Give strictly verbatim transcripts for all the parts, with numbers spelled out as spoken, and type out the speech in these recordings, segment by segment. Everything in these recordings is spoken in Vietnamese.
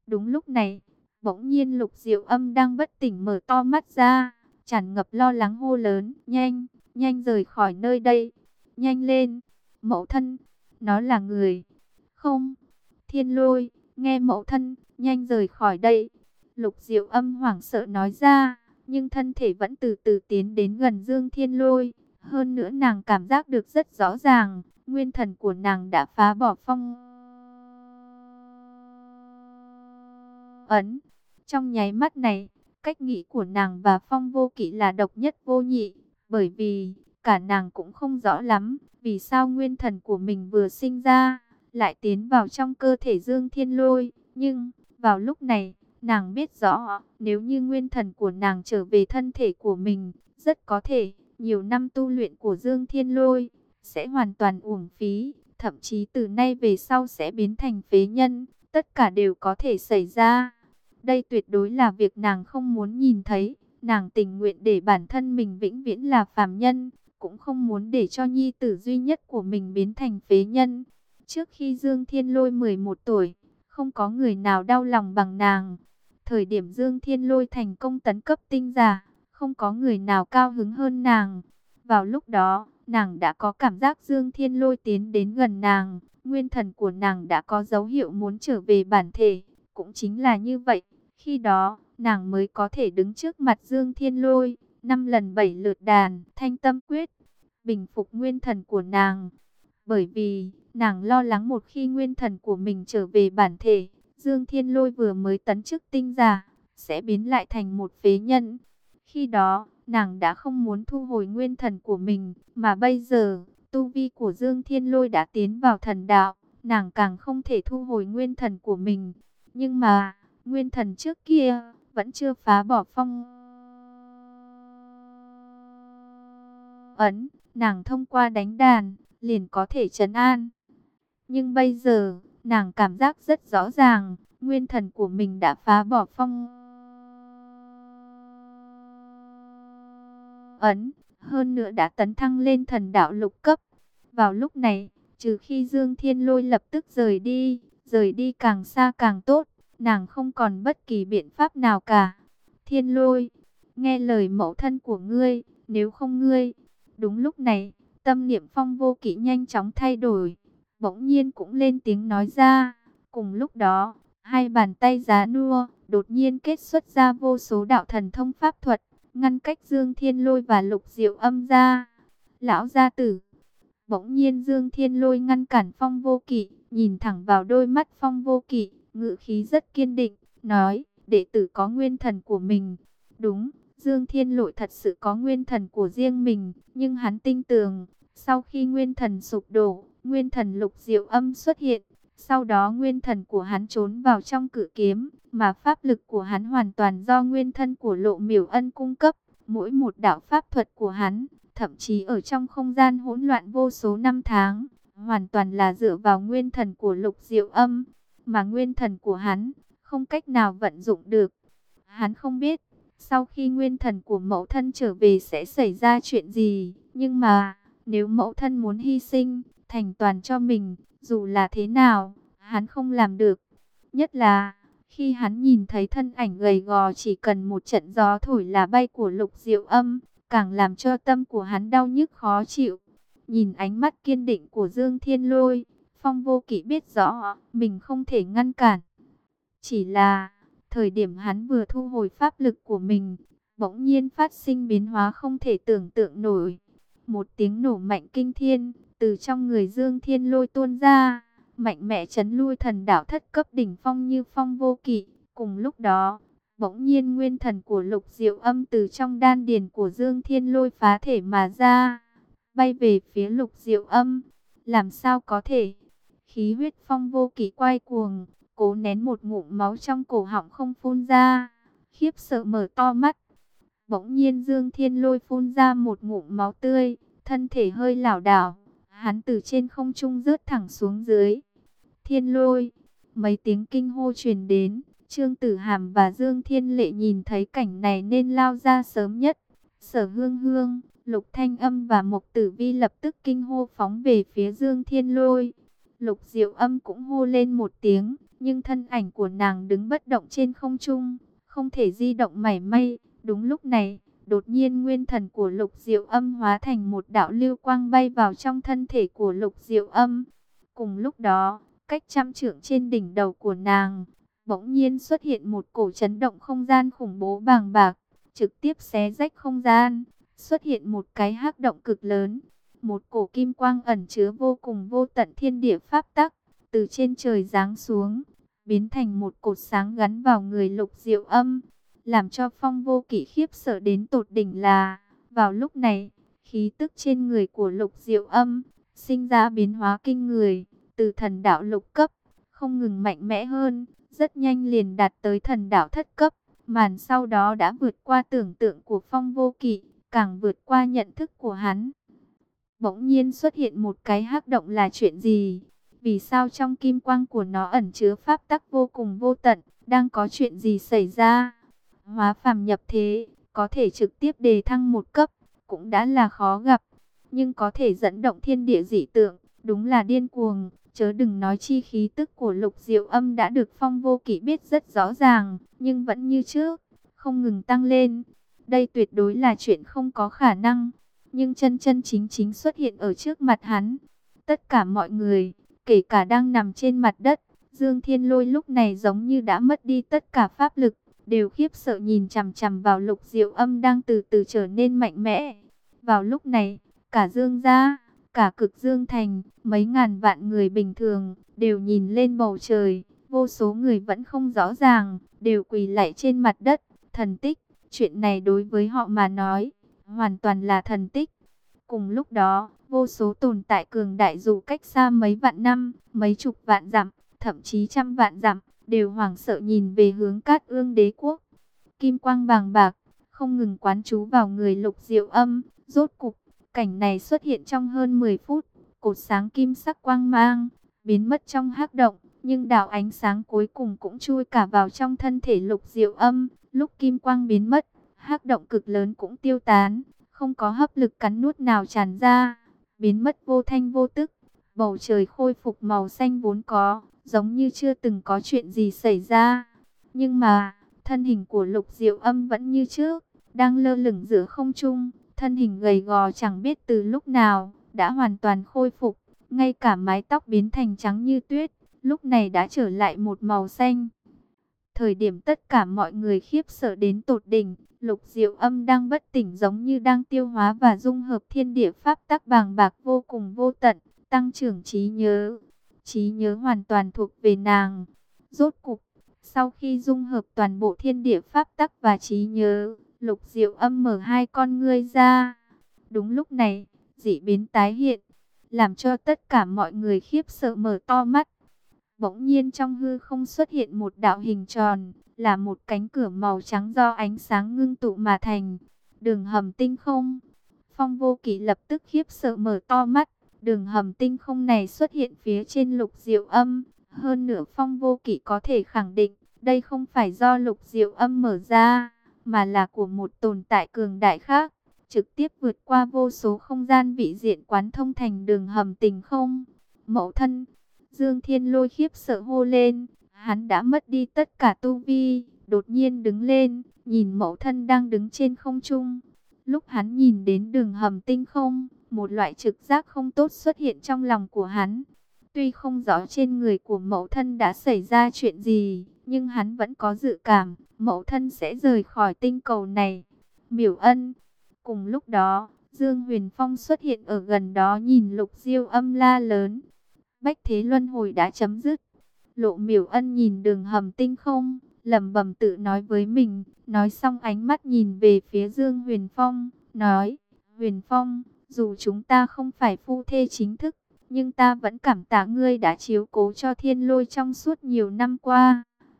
Đúng lúc này, bỗng nhiên Lục Diệu Âm đang bất tỉnh mở to mắt ra, tràn ngập lo lắng hô lớn, nhanh, nhanh rời khỏi nơi đây, nhanh lên, mẫu thân, nó là người. Không, Thiên Lôi, nghe mẫu thân, nhanh rời khỏi đây. Lục Diệu Âm hoảng sợ nói ra, nhưng thân thể vẫn từ từ tiến đến gần Dương Thiên Lôi. Hơn nữa nàng cảm giác được rất rõ ràng, nguyên thần của nàng đã phá bỏ phong ấn. Trong nháy mắt này, cách nghĩ của nàng và Phong Vô Kỵ là độc nhất vô nhị, bởi vì cả nàng cũng không rõ lắm vì sao nguyên thần của mình vừa sinh ra lại tiến vào trong cơ thể Dương Thiên Lôi, nhưng vào lúc này, nàng biết rõ, nếu như nguyên thần của nàng trở về thân thể của mình, rất có thể nhiều năm tu luyện của Dương Thiên Lôi sẽ hoàn toàn uổng phí, thậm chí từ nay về sau sẽ biến thành phế nhân, tất cả đều có thể xảy ra. Đây tuyệt đối là việc nàng không muốn nhìn thấy, nàng tình nguyện để bản thân mình vĩnh viễn là phàm nhân, cũng không muốn để cho nhi tử duy nhất của mình biến thành phế nhân. Trước khi Dương Thiên Lôi mười một tuổi, không có người nào đau lòng bằng nàng. Thời điểm Dương Thiên Lôi thành công tấn cấp tinh giả, không có người nào cao hứng hơn nàng. Vào lúc đó, nàng đã có cảm giác Dương Thiên Lôi tiến đến gần nàng, nguyên thần của nàng đã có dấu hiệu muốn trở về bản thể. Cũng chính là như vậy, khi đó, nàng mới có thể đứng trước mặt Dương Thiên Lôi, năm lần bảy lượt đàn, thanh tâm quyết, bình phục nguyên thần của nàng. Bởi vì, nàng lo lắng một khi nguyên thần của mình trở về bản thể, Dương Thiên Lôi vừa mới tấn chức tinh giả, sẽ biến lại thành một phế nhân. Khi đó, nàng đã không muốn thu hồi nguyên thần của mình, mà bây giờ, tu vi của Dương Thiên Lôi đã tiến vào thần đạo, nàng càng không thể thu hồi nguyên thần của mình. Nhưng mà, nguyên thần trước kia, vẫn chưa phá bỏ phong ấn, nàng thông qua đánh đàn, liền có thể trấn an. Nhưng bây giờ, nàng cảm giác rất rõ ràng, nguyên thần của mình đã phá bỏ phong ấn, hơn nữa đã tấn thăng lên thần đạo lục cấp. Vào lúc này, trừ khi Dương Thiên Lôi lập tức rời đi, rời đi càng xa càng tốt, nàng không còn bất kỳ biện pháp nào cả. Thiên Lôi, nghe lời mẫu thân của ngươi, nếu không ngươi. Đúng lúc này, tâm niệm Phong Vô Kỵ nhanh chóng thay đổi, bỗng nhiên cũng lên tiếng nói ra. Cùng lúc đó, hai bàn tay già nua, đột nhiên kết xuất ra vô số đạo thần thông pháp thuật, ngăn cách Dương Thiên Lôi và Lục Diệu Âm ra. Lão gia tử. Bỗng nhiên Dương Thiên Lôi ngăn cản Phong Vô Kỵ, nhìn thẳng vào đôi mắt Phong Vô Kỵ, ngữ khí rất kiên định, nói, đệ tử có nguyên thần của mình. Đúng, Dương Thiên Lôi thật sự có nguyên thần của riêng mình, nhưng hắn tin tưởng, sau khi nguyên thần sụp đổ, nguyên thần Lục Diệu Âm xuất hiện, sau đó nguyên thần của hắn trốn vào trong cự kiếm, mà pháp lực của hắn hoàn toàn do nguyên thân của Lộ Miểu Ân cung cấp. Mỗi một đạo pháp thuật của hắn, thậm chí ở trong không gian hỗn loạn vô số năm tháng, hoàn toàn là dựa vào nguyên thần của Lục Diệu Âm, mà nguyên thần của hắn không cách nào vận dụng được. Hắn không biết, sau khi nguyên thần của mẫu thân trở về sẽ xảy ra chuyện gì, nhưng mà, nếu mẫu thân muốn hy sinh, thành toàn cho mình, dù là thế nào, hắn không làm được. Nhất là, khi hắn nhìn thấy thân ảnh gầy gò chỉ cần một trận gió thổi là bay của Lục Diệu Âm, càng làm cho tâm của hắn đau nhức khó chịu. Nhìn ánh mắt kiên định của Dương Thiên Lôi, Phong Vô Kỵ biết rõ mình không thể ngăn cản. Chỉ là, thời điểm hắn vừa thu hồi pháp lực của mình, bỗng nhiên phát sinh biến hóa không thể tưởng tượng nổi. Một tiếng nổ mạnh kinh thiên, từ trong người Dương Thiên Lôi tuôn ra, mạnh mẽ chấn lui thần đạo thất cấp đỉnh phong như Phong Vô Kỵ. Cùng lúc đó, bỗng nhiên nguyên thần của Lục Diệu Âm từ trong đan điền của Dương Thiên Lôi phá thể mà ra, bay về phía Lục Diệu Âm. Làm sao có thể? Khí huyết Phong Vô Kỵ quay cuồng, cố nén một ngụm máu trong cổ họng không phun ra, khiếp sợ mở to mắt. Bỗng nhiên Dương Thiên Lôi phun ra một ngụm máu tươi, thân thể hơi lảo đảo, hắn từ trên không trung rớt thẳng xuống dưới. Thiên Lôi, mấy tiếng kinh hô truyền đến, Trương Tử Hàm và Dương Thiên Lệ nhìn thấy cảnh này nên lao ra sớm nhất. Sở Hương Hương, Lục Thanh Âm và Mộc Tử Vi lập tức kinh hô phóng về phía Dương Thiên Lôi. Lục Diệu Âm cũng hô lên một tiếng, nhưng thân ảnh của nàng đứng bất động trên không trung, không thể di động mảy may. Đúng lúc này, đột nhiên nguyên thần của Lục Diệu Âm hóa thành một đạo lưu quang bay vào trong thân thể của Lục Diệu Âm. Cùng lúc đó, cách trăm trượng trên đỉnh đầu của nàng, bỗng nhiên xuất hiện một cổ chấn động không gian khủng bố bàng bạc, trực tiếp xé rách không gian, xuất hiện một cái hắc động cực lớn. Một cổ kim quang ẩn chứa vô cùng vô tận thiên địa pháp tắc, từ trên trời giáng xuống, biến thành một cột sáng gắn vào người Lục Diệu Âm, làm cho Phong Vô Kỵ khiếp sợ đến tột đỉnh là, vào lúc này, khí tức trên người của Lục Diệu Âm sinh ra biến hóa kinh người, từ thần đạo lục cấp, không ngừng mạnh mẽ hơn, rất nhanh liền đạt tới thần đạo thất cấp, màn sau đó đã vượt qua tưởng tượng của Phong Vô Kỵ, càng vượt qua nhận thức của hắn. Bỗng nhiên xuất hiện một cái hắc động là chuyện gì? Vì sao trong kim quang của nó ẩn chứa pháp tắc vô cùng vô tận? Đang có chuyện gì xảy ra? Hóa phàm nhập thế, có thể trực tiếp đề thăng một cấp, cũng đã là khó gặp. Nhưng có thể dẫn động thiên địa dị tượng, đúng là điên cuồng. Chớ đừng nói chi khí tức của Lục Diệu Âm đã được Phong Vô Kỵ biết rất rõ ràng, nhưng vẫn như trước, không ngừng tăng lên. Đây tuyệt đối là chuyện không có khả năng, nhưng chân chân chính chính xuất hiện ở trước mặt hắn. Tất cả mọi người, kể cả đang nằm trên mặt đất, Dương Thiên Lôi lúc này giống như đã mất đi tất cả pháp lực, đều khiếp sợ nhìn chằm chằm vào Lục Diệu Âm đang từ từ trở nên mạnh mẽ. Vào lúc này, cả Dương gia, cả Cực Dương Thành, mấy ngàn vạn người bình thường, đều nhìn lên bầu trời, vô số người vẫn không rõ ràng, đều quỳ lạy trên mặt đất. Thần tích, chuyện này đối với họ mà nói, hoàn toàn là thần tích. Cùng lúc đó, vô số tồn tại cường đại dù cách xa mấy vạn năm, mấy chục vạn dặm, thậm chí trăm vạn dặm, đều hoảng sợ nhìn về hướng Cát Ương Đế quốc. Kim quang bàng bạc, không ngừng quán trú vào người Lục Diệu Âm. Rốt cục, cảnh này xuất hiện trong hơn mười phút, cột sáng kim sắc quang mang, biến mất trong hắc động, nhưng đạo ánh sáng cuối cùng cũng chui cả vào trong thân thể Lục Diệu Âm. Lúc kim quang biến mất, hắc động cực lớn cũng tiêu tán, không có hấp lực cắn nuốt nào tràn ra, biến mất vô thanh vô tức. Bầu trời khôi phục màu xanh vốn có, giống như chưa từng có chuyện gì xảy ra. Nhưng mà, thân hình của Lục Diệu Âm vẫn như trước, đang lơ lửng giữa không trung, thân hình gầy gò chẳng biết từ lúc nào, đã hoàn toàn khôi phục, ngay cả mái tóc biến thành trắng như tuyết, lúc này đã trở lại một màu xanh. Thời điểm tất cả mọi người khiếp sợ đến tột đỉnh, Lục Diệu Âm đang bất tỉnh giống như đang tiêu hóa và dung hợp thiên địa pháp tắc bàng bạc vô cùng vô tận, tăng trưởng trí nhớ. Trí nhớ hoàn toàn thuộc về nàng. Rốt cục, sau khi dung hợp toàn bộ thiên địa pháp tắc và trí nhớ, Lục Diệu Âm mở hai con ngươi ra. Đúng lúc này, dị biến tái hiện, làm cho tất cả mọi người khiếp sợ mở to mắt. Bỗng nhiên trong hư không xuất hiện một đạo hình tròn, là một cánh cửa màu trắng do ánh sáng ngưng tụ mà thành. Đường hầm tinh không. Phong Vô Kỵ lập tức khiếp sợ mở to mắt. Đường hầm tinh không này xuất hiện phía trên Lục Diệu Âm. Hơn nữa Phong Vô Kỵ có thể khẳng định, đây không phải do Lục Diệu Âm mở ra, mà là của một tồn tại cường đại khác, trực tiếp vượt qua vô số không gian vị diện quán thông thành đường hầm tinh không. Mẫu thân, Dương Thiên Lôi khiếp sợ hô lên, hắn đã mất đi tất cả tu vi, đột nhiên đứng lên, nhìn mẫu thân đang đứng trên không trung. Lúc hắn nhìn đến đường hầm tinh không, một loại trực giác không tốt xuất hiện trong lòng của hắn. Tuy không rõ trên người của mẫu thân đã xảy ra chuyện gì, nhưng hắn vẫn có dự cảm, mẫu thân sẽ rời khỏi tinh cầu này. Miểu Ân. Cùng lúc đó, Dương Huyền Phong xuất hiện ở gần đó nhìn Lục Diệu Âm la lớn. Bách thế luân hồi đã chấm dứt. Lộ Miểu Ân nhìn đường hầm tinh không, lẩm bẩm tự nói với mình, nói xong ánh mắt nhìn về phía Dương Huyền Phong, nói, Huyền Phong, dù chúng ta không phải phu thê chính thức, nhưng ta vẫn cảm tạ ngươi đã chiếu cố cho Thiên Lôi trong suốt nhiều năm qua.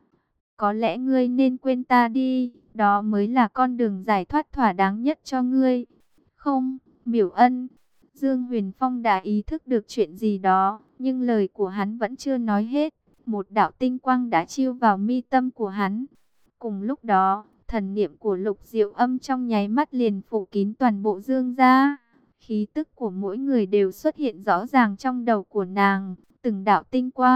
Có lẽ ngươi nên quên ta đi, đó mới là con đường giải thoát thỏa đáng nhất cho ngươi. Không, Miểu Ân. Dương Huyền Phong đã ý thức được chuyện gì đó, nhưng lời của hắn vẫn chưa nói hết. Một đạo tinh quang đã chiêu vào mi tâm của hắn. Cùng lúc đó, thần niệm của Lục Diệu Âm trong nháy mắt liền phủ kín toàn bộ Dương gia. Khí tức của mỗi người đều xuất hiện rõ ràng trong đầu của nàng. Từng đạo tinh quang,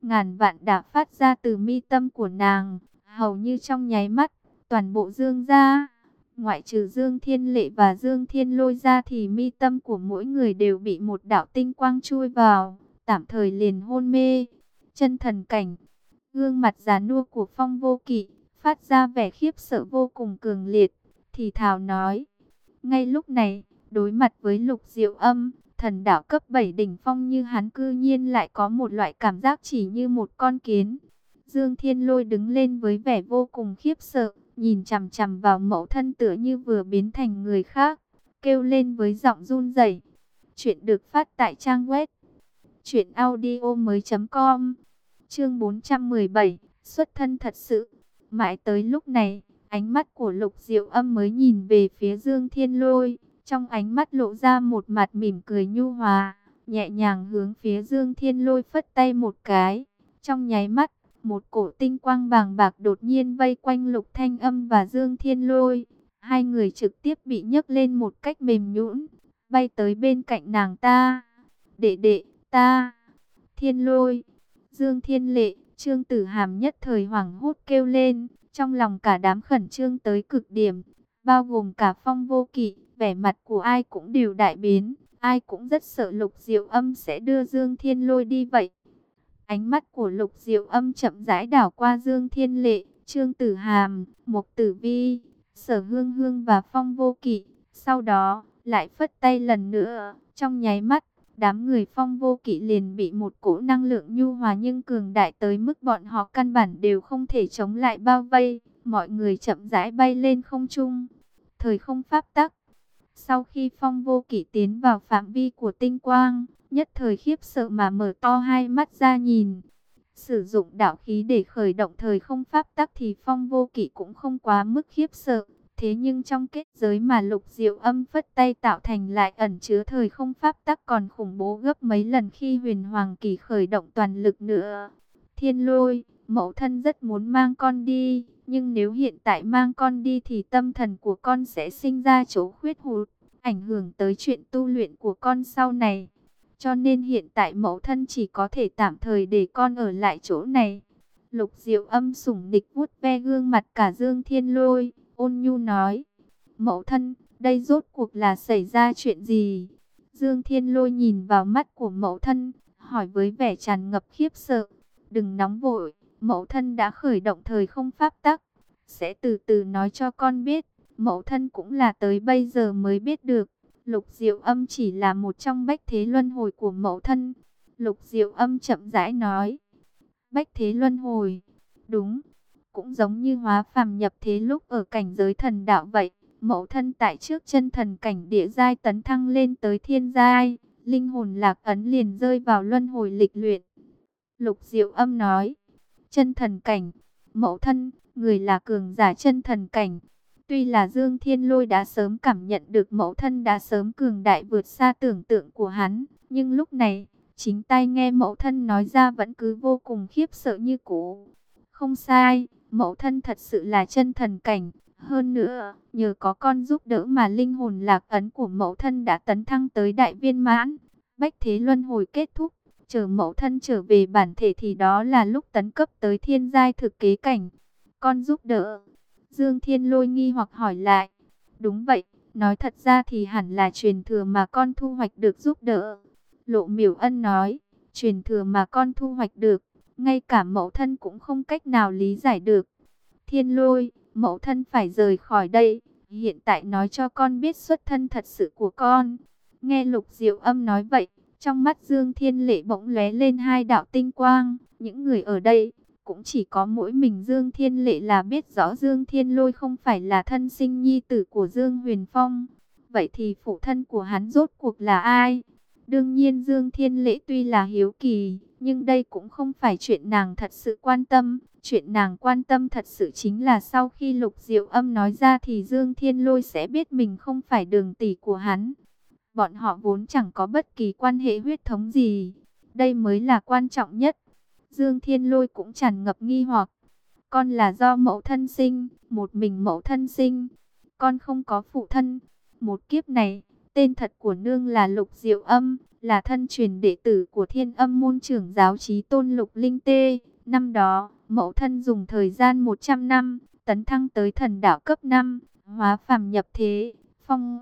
ngàn vạn đã phát ra từ mi tâm của nàng, hầu như trong nháy mắt, toàn bộ Dương gia, ngoại trừ Dương Thiên Lệ và Dương Thiên Lôi ra thì mi tâm của mỗi người đều bị một đạo tinh quang chui vào, tạm thời liền hôn mê. Chân thần cảnh, gương mặt già nua của Phong Vô Kỵ phát ra vẻ khiếp sợ vô cùng cường liệt, thì thào nói. Ngay lúc này, đối mặt với Lục Diệu Âm, thần đạo cấp bảy đỉnh phong như hắn cư nhiên lại có một loại cảm giác chỉ như một con kiến. Dương Thiên Lôi đứng lên với vẻ vô cùng khiếp sợ, nhìn chằm chằm vào mẫu thân tựa như vừa biến thành người khác, kêu lên với giọng run rẩy. Chuyện được phát tại trang web truyện audio mới chấm com. Chương bốn trăm mười bảy, xuất thân thật sự. Mãi tới lúc này, ánh mắt của Lục Diệu Âm mới nhìn về phía Dương Thiên Lôi, trong ánh mắt lộ ra một mặt mỉm cười nhu hòa, nhẹ nhàng hướng phía Dương Thiên Lôi phất tay một cái. Trong nháy mắt, một cổ tinh quang bàng bạc đột nhiên vây quanh Lục Thanh Âm và Dương Thiên Lôi. Hai người trực tiếp bị nhấc lên một cách mềm nhũn, bay tới bên cạnh nàng ta. Đệ đệ, ta, Thiên Lôi, Dương Thiên Lệ, Trương Tử Hàm nhất thời hoảng hốt kêu lên, trong lòng cả đám khẩn trương tới cực điểm, bao gồm cả Phong Vô Kỵ, vẻ mặt của ai cũng đều đại biến, ai cũng rất sợ Lục Diệu Âm sẽ đưa Dương Thiên Lôi đi vậy. Ánh mắt của Lục Diệu Âm chậm rãi đảo qua Dương Thiên Lệ, Trương Tử Hàm, Mục Tử Vi, Sở Hương Hương và Phong Vô Kỵ, sau đó lại phất tay lần nữa, trong nháy mắt. Đám người Phong Vô Kỵ liền bị một cỗ năng lượng nhu hòa nhưng cường đại tới mức bọn họ căn bản đều không thể chống lại bao vây. Mọi người chậm rãi bay lên không trung. Thời không pháp tắc. Sau khi Phong Vô Kỵ tiến vào phạm vi của tinh quang, nhất thời khiếp sợ mà mở to hai mắt ra nhìn. Sử dụng đạo khí để khởi động thời không pháp tắc thì Phong Vô Kỵ cũng không quá mức khiếp sợ. Thế nhưng trong kết giới mà Lục Diệu Âm phất tay tạo thành lại ẩn chứa thời không pháp tắc còn khủng bố gấp mấy lần khi Huyền Hoàng Kỳ khởi động toàn lực nữa. Thiên Lôi, mẫu thân rất muốn mang con đi, nhưng nếu hiện tại mang con đi thì tâm thần của con sẽ sinh ra chỗ khuyết hụt, ảnh hưởng tới chuyện tu luyện của con sau này. Cho nên hiện tại mẫu thân chỉ có thể tạm thời để con ở lại chỗ này. Lục Diệu Âm sủng nịch vuốt ve gương mặt cả Dương Thiên Lôi, ôn nhu nói, mẫu thân, đây rốt cuộc là xảy ra chuyện gì? Dương Thiên Lôi nhìn vào mắt của mẫu thân, hỏi với vẻ tràn ngập khiếp sợ. Đừng nóng vội, mẫu thân đã khởi động thời không pháp tắc, sẽ từ từ nói cho con biết. Mẫu thân cũng là tới bây giờ mới biết được, Lục Diệu Âm chỉ là một trong bách thế luân hồi của mẫu thân. Lục Diệu Âm chậm rãi nói, bách thế luân hồi, đúng. Cũng giống như hóa phàm nhập thế lúc ở cảnh giới thần đạo vậy, mẫu thân tại trước chân thần cảnh địa giai tấn thăng lên tới thiên giai, linh hồn lạc ấn liền rơi vào luân hồi lịch luyện. Lục Diệu Âm nói, chân thần cảnh, mẫu thân, người là cường giả chân thần cảnh. Tuy là Dương Thiên Lôi đã sớm cảm nhận được mẫu thân đã sớm cường đại vượt xa tưởng tượng của hắn, nhưng lúc này, chính tai nghe mẫu thân nói ra vẫn cứ vô cùng khiếp sợ như cũ. Không sai, mẫu thân thật sự là chân thần cảnh. Hơn nữa, nhờ có con giúp đỡ mà linh hồn lạc ấn của mẫu thân đã tấn thăng tới đại viên mãn. Bách thế luân hồi kết thúc, chờ mẫu thân trở về bản thể thì đó là lúc tấn cấp tới thiên giai thực kế cảnh. Con giúp đỡ? Dương Thiên Lôi nghi hoặc hỏi lại. Đúng vậy, nói thật ra thì hẳn là truyền thừa mà con thu hoạch được giúp đỡ. Lộ Miểu Ân nói, truyền thừa mà con thu hoạch được, ngay cả mẫu thân cũng không cách nào lý giải được. Thiên Lôi, mẫu thân phải rời khỏi đây, hiện tại nói cho con biết xuất thân thật sự của con. Nghe Lục Diệu Âm nói vậy, trong mắt Dương Thiên Lệ bỗng lóe lên hai đạo tinh quang. Những người ở đây, cũng chỉ có mỗi mình Dương Thiên Lệ là biết rõ Dương Thiên Lôi không phải là thân sinh nhi tử của Dương Huyền Phong. Vậy thì phụ thân của hắn rốt cuộc là ai? Đương nhiên Dương Thiên Lệ tuy là hiếu kỳ, nhưng đây cũng không phải chuyện nàng thật sự quan tâm. Chuyện nàng quan tâm thật sự chính là sau khi Lục Diệu Âm nói ra thì Dương Thiên Lôi sẽ biết mình không phải đường tỷ của hắn. Bọn họ vốn chẳng có bất kỳ quan hệ huyết thống gì. Đây mới là quan trọng nhất. Dương Thiên Lôi cũng tràn ngập nghi hoặc. Con là do mẫu thân sinh, một mình mẫu thân sinh. Con không có phụ thân. Một kiếp này, Tên thật của nương là Lục Diệu Âm, là thân truyền đệ tử của Thiên Âm môn trưởng giáo Chí Tôn Lục Linh Tê. Năm đó, mẫu thân dùng thời gian một trăm năm, tấn thăng tới thần đạo cấp năm, hóa phàm nhập thế, phong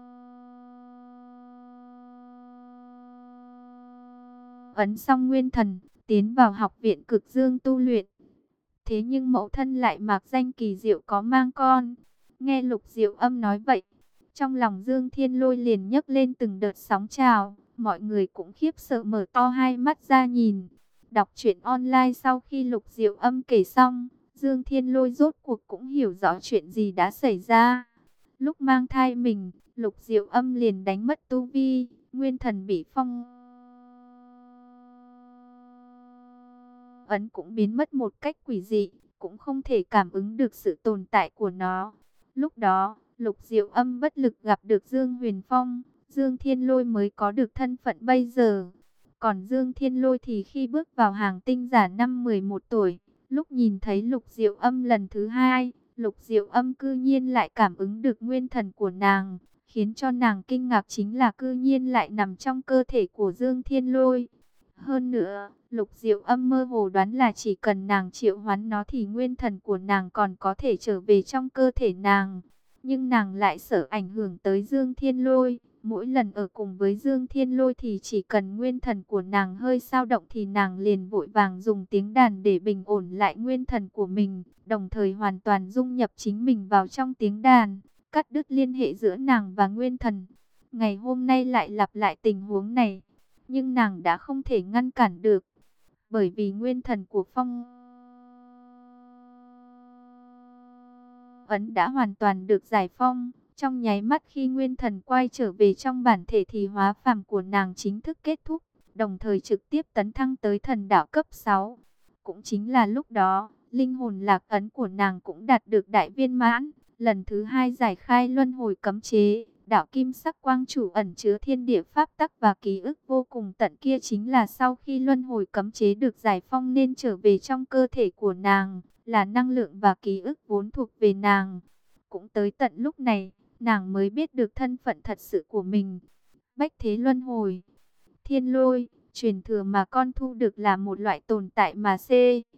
ấn xong nguyên thần, tiến vào học viện Cực Dương tu luyện. Thế nhưng mẫu thân lại mạc danh kỳ diệu có mang con. Nghe Lục Diệu Âm nói vậy, trong lòng Dương Thiên Lôi liền nhấc lên từng đợt sóng trào, mọi người cũng khiếp sợ mở to hai mắt ra nhìn. Đọc truyện online sau khi Lục Diệu Âm kể xong, Dương Thiên Lôi rốt cuộc cũng hiểu rõ chuyện gì đã xảy ra. Lúc mang thai mình, Lục Diệu Âm liền đánh mất tu vi, nguyên thần bị phong ấn cũng biến mất một cách quỷ dị, cũng không thể cảm ứng được sự tồn tại của nó. Lúc đó, Lục Diệu Âm bất lực gặp được Dương Huyền Phong, Dương Thiên Lôi mới có được thân phận bây giờ. Còn Dương Thiên Lôi thì khi bước vào hàng tinh giả năm mười một tuổi, lúc nhìn thấy Lục Diệu Âm lần thứ hai, Lục Diệu Âm cư nhiên lại cảm ứng được nguyên thần của nàng, khiến cho nàng kinh ngạc chính là cư nhiên lại nằm trong cơ thể của Dương Thiên Lôi. Hơn nữa, Lục Diệu Âm mơ hồ đoán là chỉ cần nàng triệu hoán nó thì nguyên thần của nàng còn có thể trở về trong cơ thể nàng. Nhưng nàng lại sợ ảnh hưởng tới Dương Thiên Lôi. Mỗi lần ở cùng với Dương Thiên Lôi thì chỉ cần nguyên thần của nàng hơi dao động thì nàng liền vội vàng dùng tiếng đàn để bình ổn lại nguyên thần của mình, đồng thời hoàn toàn dung nhập chính mình vào trong tiếng đàn, cắt đứt liên hệ giữa nàng và nguyên thần. Ngày hôm nay lại lặp lại tình huống này, nhưng nàng đã không thể ngăn cản được, bởi vì nguyên thần của phong ấn đã hoàn toàn được giải phong. Trong nháy mắt khi nguyên thần quay trở về trong bản thể thì hóa phàm của nàng chính thức kết thúc, đồng thời trực tiếp tấn thăng tới thần đạo cấp sáu. Cũng chính là lúc đó, linh hồn lạc ấn của nàng cũng đạt được đại viên mãn, lần thứ hai giải khai luân hồi cấm chế. Đạo kim sắc quang chủ ẩn chứa thiên địa pháp tắc và ký ức vô cùng tận kia chính là sau khi luân hồi cấm chế được giải phong nên trở về trong cơ thể của nàng, là năng lượng và ký ức vốn thuộc về nàng. Cũng tới tận lúc này, nàng mới biết được thân phận thật sự của mình. Bách thế luân hồi, thiên lôi, truyền thừa mà con thu được là một loại tồn tại mà C.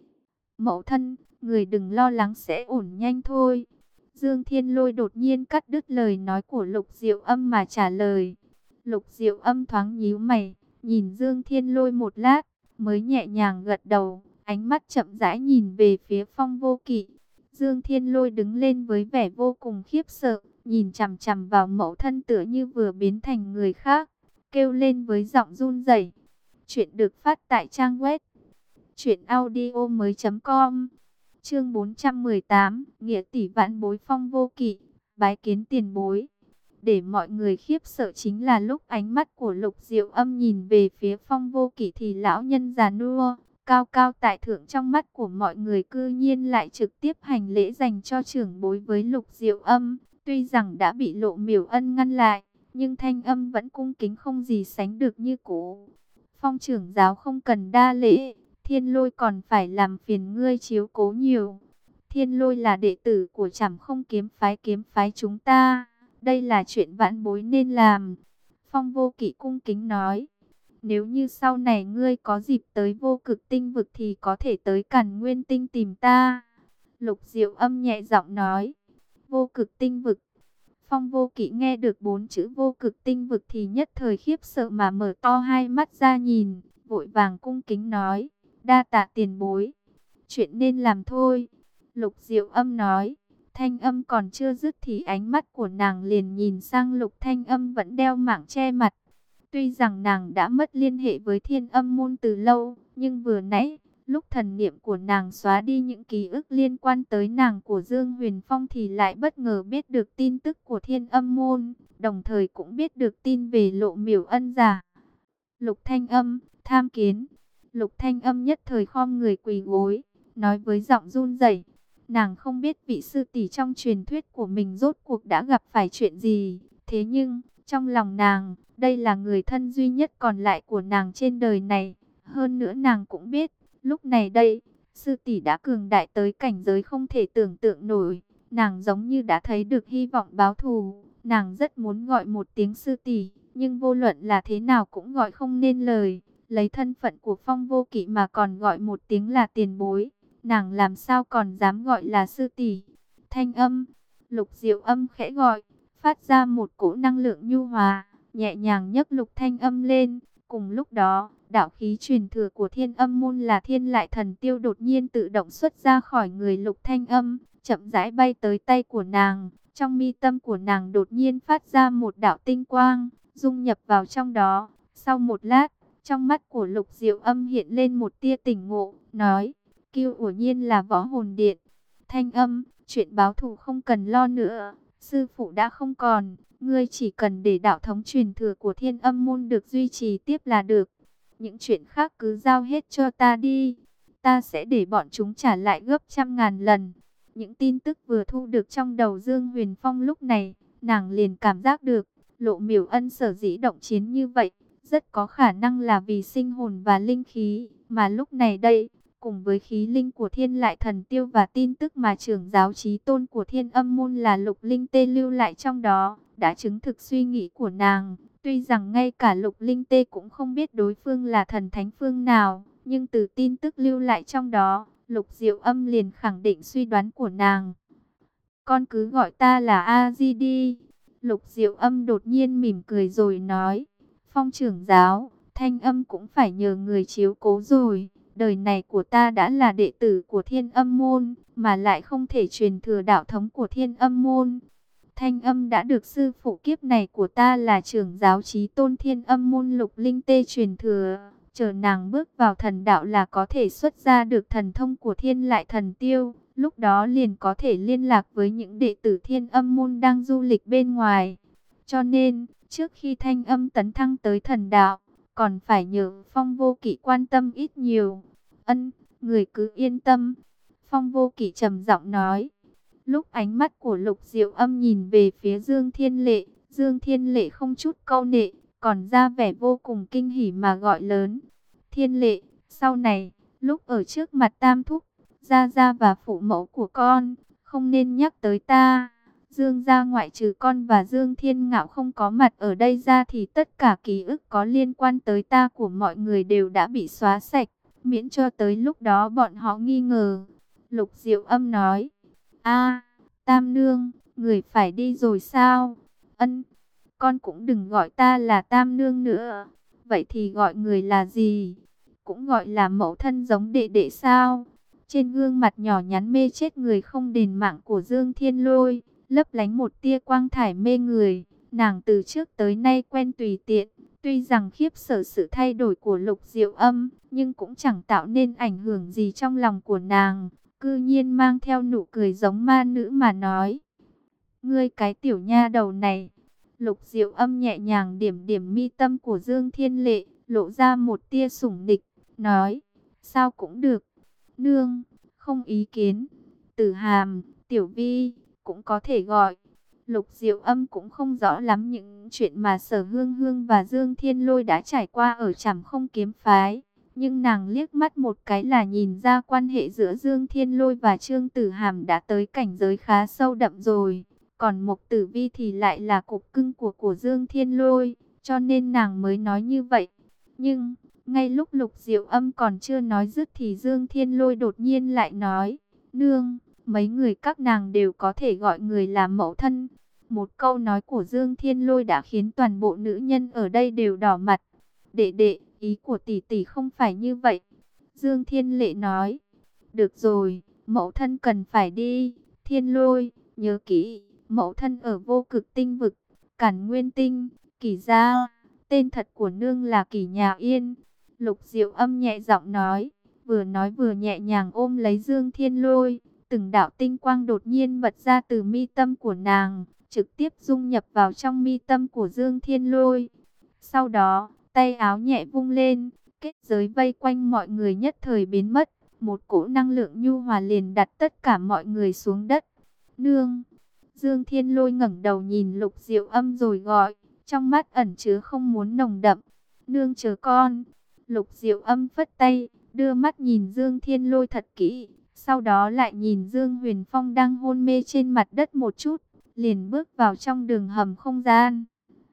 Mẫu thân, người đừng lo lắng sẽ ổn nhanh thôi. Dương Thiên Lôi đột nhiên cắt đứt lời nói của Lục Diệu Âm mà trả lời. Lục Diệu Âm thoáng nhíu mày, nhìn Dương Thiên Lôi một lát, mới nhẹ nhàng gật đầu, ánh mắt chậm rãi nhìn về phía Phong Vô Kỵ. Dương Thiên Lôi đứng lên với vẻ vô cùng khiếp sợ, nhìn chằm chằm vào mẫu thân tựa như vừa biến thành người khác, kêu lên với giọng run rẩy. Chuyện được phát tại trang web truyện audio mới chấm com. Chương bốn trăm mười tám, nghĩa tỷ vãn bối Phong Vô Kỵ, bái kiến tiền bối. Để mọi người khiếp sợ chính là lúc ánh mắt của Lục Diệu Âm nhìn về phía Phong Vô Kỵ thì lão nhân già nua, cao cao tại thượng trong mắt của mọi người cư nhiên lại trực tiếp hành lễ dành cho trưởng bối với Lục Diệu Âm. Tuy rằng đã bị Lộ Miểu Ân ngăn lại, nhưng thanh âm vẫn cung kính không gì sánh được như cũ. Phong trưởng giáo không cần đa lễ, Thiên Lôi còn phải làm phiền ngươi chiếu cố nhiều. Thiên Lôi là đệ tử của Trảm Không kiếm phái kiếm phái chúng ta, đây là chuyện vãn bối nên làm. Phong Vô Kỵ cung kính nói, nếu như sau này ngươi có dịp tới Vô Cực Tinh vực thì có thể tới Càn Nguyên Tinh tìm ta. Lục Diệu Âm nhẹ giọng nói, Vô Cực Tinh vực. Phong Vô Kỵ nghe được bốn chữ Vô Cực Tinh vực thì nhất thời khiếp sợ mà mở to hai mắt ra nhìn, vội vàng cung kính nói, đa tạ tiền bối, chuyện nên làm thôi. Lục Diệu Âm nói, thanh âm còn chưa dứt thì ánh mắt của nàng liền nhìn sang Lục Thanh Âm vẫn đeo mảng che mặt. Tuy rằng nàng đã mất liên hệ với Thiên Âm môn từ lâu, nhưng vừa nãy, lúc thần niệm của nàng xóa đi những ký ức liên quan tới nàng của Dương Huyền Phong thì lại bất ngờ biết được tin tức của Thiên Âm môn, đồng thời cũng biết được tin về Lộ Miểu Ân giả. Lục Thanh Âm, tham kiến. Lục Thanh Âm nhất thời khom người quỳ gối, nói với giọng run rẩy, nàng không biết vị sư tỷ trong truyền thuyết của mình rốt cuộc đã gặp phải chuyện gì, thế nhưng trong lòng nàng, đây là người thân duy nhất còn lại của nàng trên đời này. Hơn nữa nàng cũng biết, lúc này đây, sư tỷ đã cường đại tới cảnh giới không thể tưởng tượng nổi. Nàng giống như đã thấy được hy vọng báo thù. Nàng rất muốn gọi một tiếng sư tỷ, nhưng vô luận là thế nào cũng gọi không nên lời. Lấy thân phận của Phong Vô Kỵ mà còn gọi một tiếng là tiền bối, nàng làm sao còn dám gọi là sư tỷ. Thanh âm, Lục Diệu Âm khẽ gọi, phát ra một cỗ năng lượng nhu hòa, nhẹ nhàng nhấc Lục Thanh Âm lên. Cùng lúc đó, đạo khí truyền thừa của Thiên Âm môn là Thiên Lại Thần Tiêu đột nhiên tự động xuất ra khỏi người Lục Thanh Âm, chậm rãi bay tới tay của nàng. Trong mi tâm của nàng đột nhiên phát ra một đạo tinh quang, dung nhập vào trong đó. Sau một lát, trong mắt của Lục Diệu Âm hiện lên một tia tỉnh ngộ, nói: Kiêu Ủa Nhiên là võ hồn điện. Thanh Âm, chuyện báo thù không cần lo nữa, sư phụ đã không còn, ngươi chỉ cần để đạo thống truyền thừa của Thiên Âm môn được duy trì tiếp là được. Những chuyện khác cứ giao hết cho ta đi, ta sẽ để bọn chúng trả lại gấp trăm ngàn lần. Những tin tức vừa thu được trong đầu Dương Huyền Phong lúc này, nàng liền cảm giác được, Lộ Miểu Ân sở dĩ động chiến như vậy, rất có khả năng là vì sinh hồn và linh khí, mà lúc này đây, cùng với khí linh của Thiên Lại Thần Tiêu và tin tức mà trưởng giáo chí tôn của Thiên Âm môn là Lục Linh Tê lưu lại trong đó, đã chứng thực suy nghĩ của nàng. Tuy rằng ngay cả Lục Linh Tê cũng không biết đối phương là thần thánh phương nào, nhưng từ tin tức lưu lại trong đó, Lục Diệu Âm liền khẳng định suy đoán của nàng. Con cứ gọi ta là A-di đi. Lục Diệu Âm đột nhiên mỉm cười rồi nói: Phong trưởng giáo, Thanh Âm cũng phải nhờ người chiếu cố rồi. Đời này của ta đã là đệ tử của Thiên Âm môn, mà lại không thể truyền thừa đạo thống của Thiên Âm môn. Thanh Âm đã được sư phụ kiếp này của ta là trưởng giáo chí tôn Thiên Âm môn Lục Linh Tê truyền thừa. Chờ nàng bước vào thần đạo là có thể xuất ra được thần thông của Thiên Lại Thần Tiêu. Lúc đó liền có thể liên lạc với những đệ tử Thiên Âm môn đang du lịch bên ngoài. Cho nên, trước khi Thanh Âm tấn thăng tới thần đạo, còn phải nhờ Phong Vô Kỵ quan tâm ít nhiều. Ân, người cứ yên tâm. Phong Vô Kỵ trầm giọng nói. Lúc ánh mắt của Lục Diệu Âm nhìn về phía Dương Thiên Lệ, Dương Thiên Lệ không chút câu nệ, còn ra vẻ vô cùng kinh hỉ mà gọi lớn: Thiên Lệ, sau này, lúc ở trước mặt Tam Thúc, Gia Gia và phụ mẫu của con, không nên nhắc tới ta. Dương gia ngoại trừ con và Dương Thiên Ngạo không có mặt ở đây ra thì tất cả ký ức có liên quan tới ta của mọi người đều đã bị xóa sạch, miễn cho tới lúc đó bọn họ nghi ngờ. Lục Diệu Âm nói. A, Tam Nương, người phải đi rồi sao? Ân, con cũng đừng gọi ta là Tam Nương nữa. Vậy thì gọi người là gì? Cũng gọi là mẫu thân giống đệ đệ sao? Trên gương mặt nhỏ nhắn mê chết người không đền mạng của Dương Thiên Lôi, lấp lánh một tia quang thải mê người. Nàng từ trước tới nay quen tùy tiện, tuy rằng khiếp sợ sự thay đổi của Lục Diệu Âm, nhưng cũng chẳng tạo nên ảnh hưởng gì trong lòng của nàng. Cư nhiên mang theo nụ cười giống ma nữ mà nói: Ngươi cái tiểu nha đầu này. Lục Diệu Âm nhẹ nhàng điểm điểm mi tâm của Dương Thiên Lệ, lộ ra một tia sủng nịch, nói: Sao cũng được. Nương, không ý kiến. Tử Hàm, Tiểu Vi, cũng có thể gọi. Lục Diệu Âm cũng không rõ lắm những chuyện mà Sở Hương Hương và Dương Thiên Lôi đã trải qua ở Trảm Không Kiếm Phái. Nhưng nàng liếc mắt một cái là nhìn ra quan hệ giữa Dương Thiên Lôi và Trương Tử Hàm đã tới cảnh giới khá sâu đậm rồi. Còn Mộc Tử Vi thì lại là cục cưng của của Dương Thiên Lôi, cho nên nàng mới nói như vậy. Nhưng, ngay lúc Lục Diệu Âm còn chưa nói dứt thì Dương Thiên Lôi đột nhiên lại nói: Nương, mấy người các nàng đều có thể gọi người là mẫu thân. Một câu nói của Dương Thiên Lôi đã khiến toàn bộ nữ nhân ở đây đều đỏ mặt. Đệ đệ, ý của tỷ tỷ không phải như vậy. Dương Thiên Lệ nói. Được rồi, mẫu thân cần phải đi. Thiên Lôi, nhớ kỹ, mẫu thân ở Vô Cực Tinh vực, Cản Nguyên Tinh, Kỷ gia. Tên thật của nương là Kỷ Nhà Yên. Lục Diệu Âm nhẹ giọng nói, vừa nói vừa nhẹ nhàng ôm lấy Dương Thiên Lôi. Từng đạo tinh quang đột nhiên bật ra từ mi tâm của nàng, trực tiếp dung nhập vào trong mi tâm của Dương Thiên Lôi. Sau đó, tay áo nhẹ vung lên, kết giới vây quanh mọi người nhất thời biến mất. Một cỗ năng lượng nhu hòa liền đặt tất cả mọi người xuống đất. Nương! Dương Thiên Lôi ngẩng đầu nhìn Lục Diệu Âm rồi gọi, trong mắt ẩn chứa không muốn nồng đậm. Nương chờ con! Lục Diệu Âm phất tay, đưa mắt nhìn Dương Thiên Lôi thật kỹ. Sau đó lại nhìn Dương Huyền Phong đang hôn mê trên mặt đất một chút, liền bước vào trong đường hầm không gian.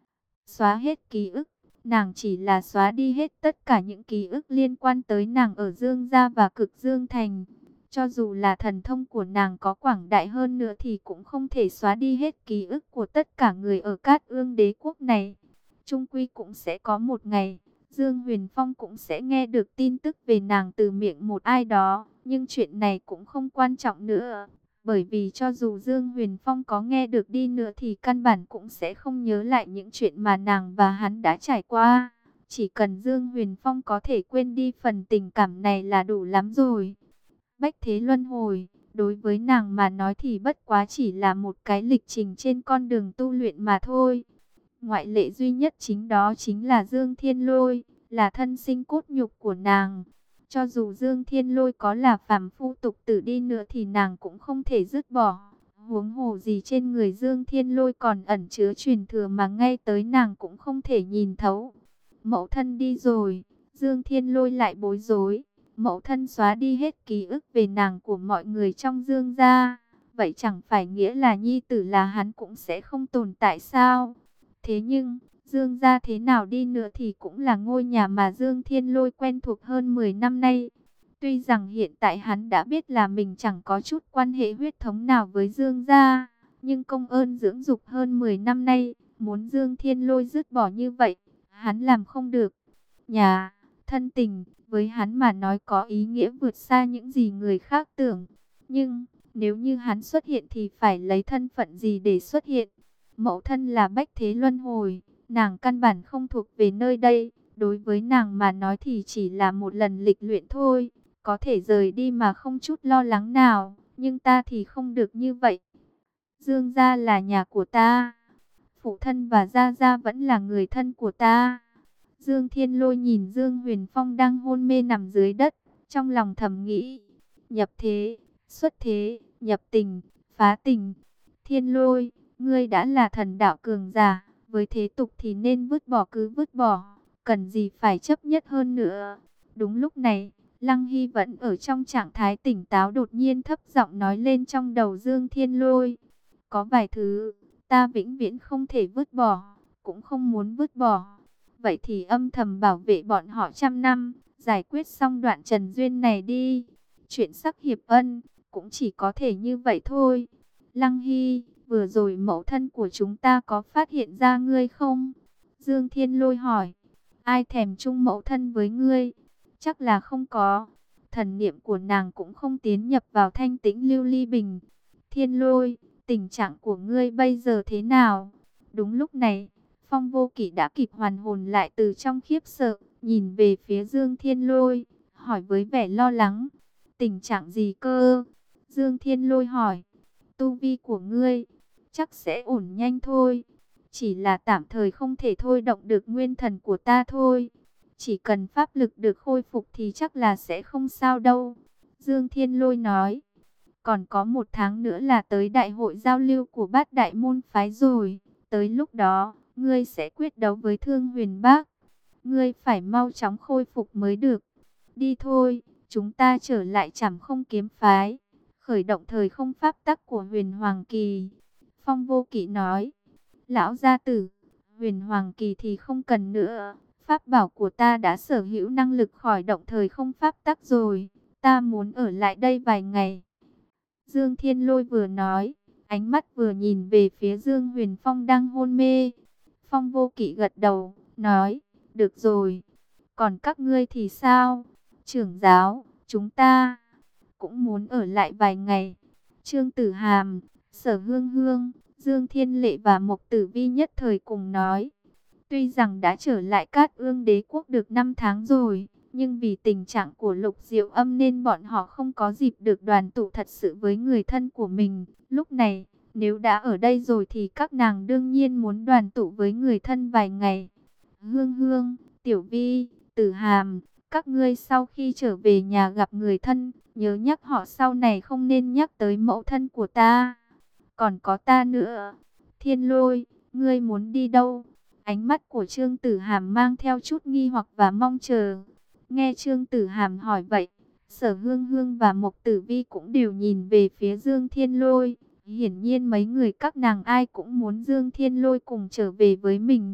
xóa hết ký ức. Nàng chỉ là xóa đi hết tất cả những ký ức liên quan tới nàng ở Dương Gia và Cực Dương Thành. Cho dù là thần thông của nàng có quảng đại hơn nữa thì cũng không thể xóa đi hết ký ức của tất cả người ở Cát Ương Đế quốc này. Chung quy cũng sẽ có một ngày, Dương Huyền Phong cũng sẽ nghe được tin tức về nàng từ miệng một ai đó. Nhưng chuyện này cũng không quan trọng nữa. Bởi vì cho dù Dương Huyền Phong có nghe được đi nữa thì căn bản cũng sẽ không nhớ lại những chuyện mà nàng và hắn đã trải qua. Chỉ cần Dương Huyền Phong có thể quên đi phần tình cảm này là đủ lắm rồi. Bách thế luân hồi, đối với nàng mà nói thì bất quá chỉ là một cái lịch trình trên con đường tu luyện mà thôi. Ngoại lệ duy nhất chính đó chính là Dương Thiên Lôi, là thân sinh cốt nhục của nàng. Cho dù Dương Thiên Lôi có là phàm phu tục tử đi nữa thì nàng cũng không thể dứt bỏ. Huống hồ gì trên người Dương Thiên Lôi còn ẩn chứa truyền thừa mà ngay tới nàng cũng không thể nhìn thấu. Mẫu thân đi rồi, Dương Thiên Lôi lại bối rối. Mẫu thân xóa đi hết ký ức về nàng của mọi người trong Dương gia. Vậy chẳng phải nghĩa là nhi tử là hắn cũng sẽ không tồn tại sao? Thế nhưng, Dương gia thế nào đi nữa thì cũng là ngôi nhà mà Dương Thiên Lôi quen thuộc hơn mười năm nay. Tuy rằng hiện tại hắn đã biết là mình chẳng có chút quan hệ huyết thống nào với Dương gia, nhưng công ơn dưỡng dục hơn mười năm nay, muốn Dương Thiên Lôi dứt bỏ như vậy, hắn làm không được. Nhà, thân tình, với hắn mà nói có ý nghĩa vượt xa những gì người khác tưởng. Nhưng, nếu như hắn xuất hiện thì phải lấy thân phận gì để xuất hiện? Mẫu thân là bách thế luân hồi, nàng căn bản không thuộc về nơi đây. Đối với nàng mà nói thì chỉ là một lần lịch luyện thôi, có thể rời đi mà không chút lo lắng nào. Nhưng ta thì không được như vậy. Dương gia là nhà của ta, phụ thân và gia gia vẫn là người thân của ta. Dương Thiên Lôi nhìn Dương Huyền Phong đang hôn mê nằm dưới đất, trong lòng thầm nghĩ, nhập thế, xuất thế, nhập tình, phá tình. Thiên Lôi, ngươi đã là thần đạo cường giả, với thế tục thì nên vứt bỏ cứ vứt bỏ, cần gì phải chấp nhất hơn nữa. Đúng lúc này, Lăng Hy vẫn ở trong trạng thái tỉnh táo đột nhiên thấp giọng nói lên trong đầu Dương Thiên Lôi. Có vài thứ, ta vĩnh viễn không thể vứt bỏ, cũng không muốn vứt bỏ. Vậy thì âm thầm bảo vệ bọn họ trăm năm, giải quyết xong đoạn trần duyên này đi. Chuyện sắc hiệp ân, cũng chỉ có thể như vậy thôi. Lăng Hy, vừa rồi mẫu thân của chúng ta có phát hiện ra ngươi không? Dương Thiên Lôi hỏi. Ai thèm chung mẫu thân với ngươi? Chắc là không có. Thần niệm của nàng cũng không tiến nhập vào thanh tĩnh lưu ly bình. Thiên Lôi, tình trạng của ngươi bây giờ thế nào? Đúng lúc này, Phong Vô Kỵ đã kịp hoàn hồn lại từ trong khiếp sợ, nhìn về phía Dương Thiên Lôi, hỏi với vẻ lo lắng. Tình trạng gì cơ? Dương Thiên Lôi hỏi. Tu vi của ngươi chắc sẽ ổn nhanh thôi. Chỉ là tạm thời không thể thôi động được nguyên thần của ta thôi. Chỉ cần pháp lực được khôi phục thì chắc là sẽ không sao đâu. Dương Thiên Lôi nói. Còn có một tháng nữa là tới đại hội giao lưu của bát đại môn phái rồi. Tới lúc đó, ngươi sẽ quyết đấu với Thương Huyền Bác. Ngươi phải mau chóng khôi phục mới được. Đi thôi, chúng ta trở lại Trảm Không Kiếm phái, khởi động thời không pháp tắc của Huyền Hoàng Kỳ. Phong Vô Kỵ nói. Lão gia tử, Huyền Hoàng Kỳ thì không cần nữa. Pháp bảo của ta đã sở hữu năng lực khởi động thời không pháp tắc rồi. Ta muốn ở lại đây vài ngày. Dương Thiên Lôi vừa nói, ánh mắt vừa nhìn về phía Dương Huyền Phong đang hôn mê. Phong Vô Kỵ gật đầu, nói, được rồi. Còn các ngươi thì sao? Trưởng giáo, chúng ta cũng muốn ở lại vài ngày. Trương Tử Hàm, Sở Hương Hương, Dương Thiên Lệ và Mộc Tử Vi nhất thời cùng nói. Tuy rằng đã trở lại Cát Ương Đế quốc được năm tháng rồi, nhưng vì tình trạng của Lục Diệu Âm nên bọn họ không có dịp được đoàn tụ thật sự với người thân của mình. Lúc này, nếu đã ở đây rồi thì các nàng đương nhiên muốn đoàn tụ với người thân vài ngày. Hương Hương, Tiểu Vi, Tử Hàm, các ngươi sau khi trở về nhà gặp người thân, nhớ nhắc họ sau này không nên nhắc tới mẫu thân của ta. Còn có ta nữa. Thiên Lôi, ngươi muốn đi đâu? Ánh mắt của Trương Tử Hàm mang theo chút nghi hoặc và mong chờ. Nghe Trương Tử Hàm hỏi vậy, Sở Hương Hương và Mộc Tử Vi cũng đều nhìn về phía Dương Thiên Lôi. Hiển nhiên mấy người các nàng ai cũng muốn Dương Thiên Lôi cùng trở về với mình.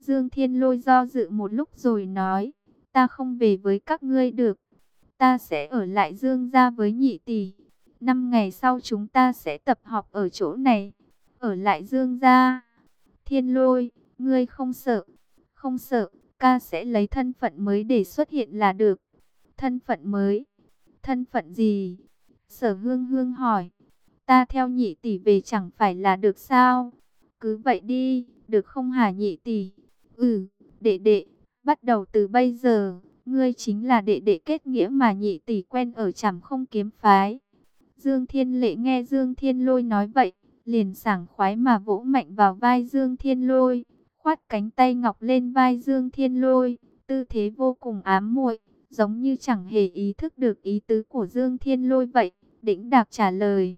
Dương Thiên Lôi do dự một lúc rồi nói, ta không về với các ngươi được. Ta sẽ ở lại Dương gia với nhị tỷ. Năm ngày sau chúng ta sẽ tập họp ở chỗ này. Ở lại Dương gia. Thiên Lôi, ngươi không sợ. Không sợ, ca sẽ lấy thân phận mới để xuất hiện là được. Thân phận mới? Thân phận gì? Sở Hương Hương hỏi. Ta theo nhị tỷ về chẳng phải là được sao? Cứ vậy đi, được không hả nhị tỷ? Ừ, đệ đệ, bắt đầu từ bây giờ, ngươi chính là đệ đệ kết nghĩa mà nhị tỷ quen ở Trảm Không Kiếm phái. Dương Thiên Lệ nghe Dương Thiên Lôi nói vậy, liền sảng khoái mà vỗ mạnh vào vai Dương Thiên Lôi, khoát cánh tay ngọc lên vai Dương Thiên Lôi, tư thế vô cùng ám muội, giống như chẳng hề ý thức được ý tứ của Dương Thiên Lôi vậy, đĩnh đạc trả lời.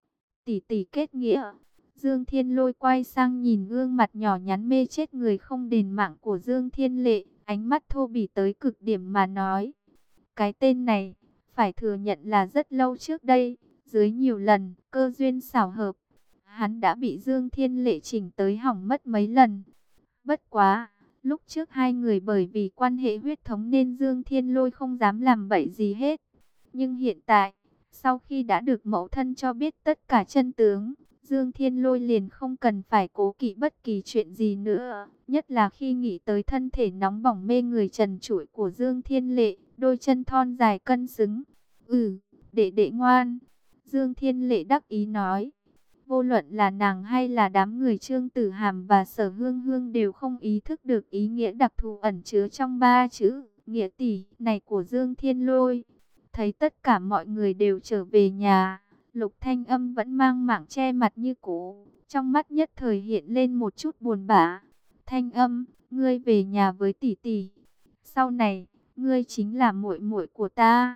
Tỷ tỷ kết nghĩa. Dương Thiên Lôi quay sang nhìn gương mặt nhỏ nhắn mê chết người không đền mạng của Dương Thiên Lệ, ánh mắt thô bỉ tới cực điểm mà nói. Cái tên này, phải thừa nhận là rất lâu trước đây, dưới nhiều lần, cơ duyên xảo hợp, hắn đã bị Dương Thiên Lệ chỉnh tới hỏng mất mấy lần. Bất quá, lúc trước hai người bởi vì quan hệ huyết thống nên Dương Thiên Lôi không dám làm bậy gì hết. Nhưng hiện tại, sau khi đã được mẫu thân cho biết tất cả chân tướng, Dương Thiên Lôi liền không cần phải cố kỵ bất kỳ chuyện gì nữa. Nhất là khi nghĩ tới thân thể nóng bỏng mê người trần trụi của Dương Thiên Lệ, đôi chân thon dài cân xứng. Ừ, đệ đệ ngoan. Dương Thiên Lệ đắc ý nói. Vô luận là nàng hay là đám người Trương Tử Hàm và Sở Hương Hương đều không ý thức được ý nghĩa đặc thù ẩn chứa trong ba chữ nghĩa tỷ này của Dương Thiên Lôi. Thấy tất cả mọi người đều trở về nhà, Lục Thanh Âm vẫn mang mảng che mặt như cũ, trong mắt nhất thời hiện lên một chút buồn bã. Thanh Âm, ngươi về nhà với tỷ tỷ. Sau này, ngươi chính là muội muội của ta.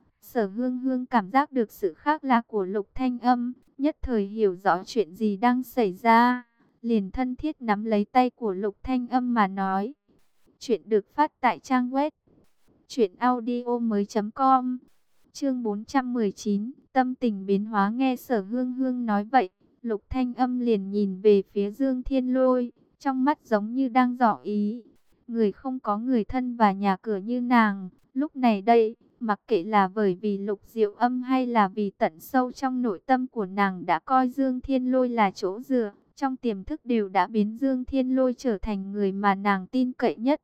Sở Hương Hương cảm giác được sự khác lạ của Lục Thanh Âm, nhất thời hiểu rõ chuyện gì đang xảy ra, liền thân thiết nắm lấy tay của Lục Thanh Âm mà nói. Chuyện được phát tại trang web truyện audio mới chấm com. Chương bốn trăm mười chín, tâm tình biến hóa. Nghe Sở Hương Hương nói vậy, Lục Thanh Âm liền nhìn về phía Dương Thiên Lôi, trong mắt giống như đang dò ý. Người không có người thân và nhà cửa như nàng, lúc này đây, mặc kệ là bởi vì Lục Diệu Âm hay là vì tận sâu trong nội tâm của nàng đã coi Dương Thiên Lôi là chỗ dựa, trong tiềm thức đều đã biến Dương Thiên Lôi trở thành người mà nàng tin cậy nhất.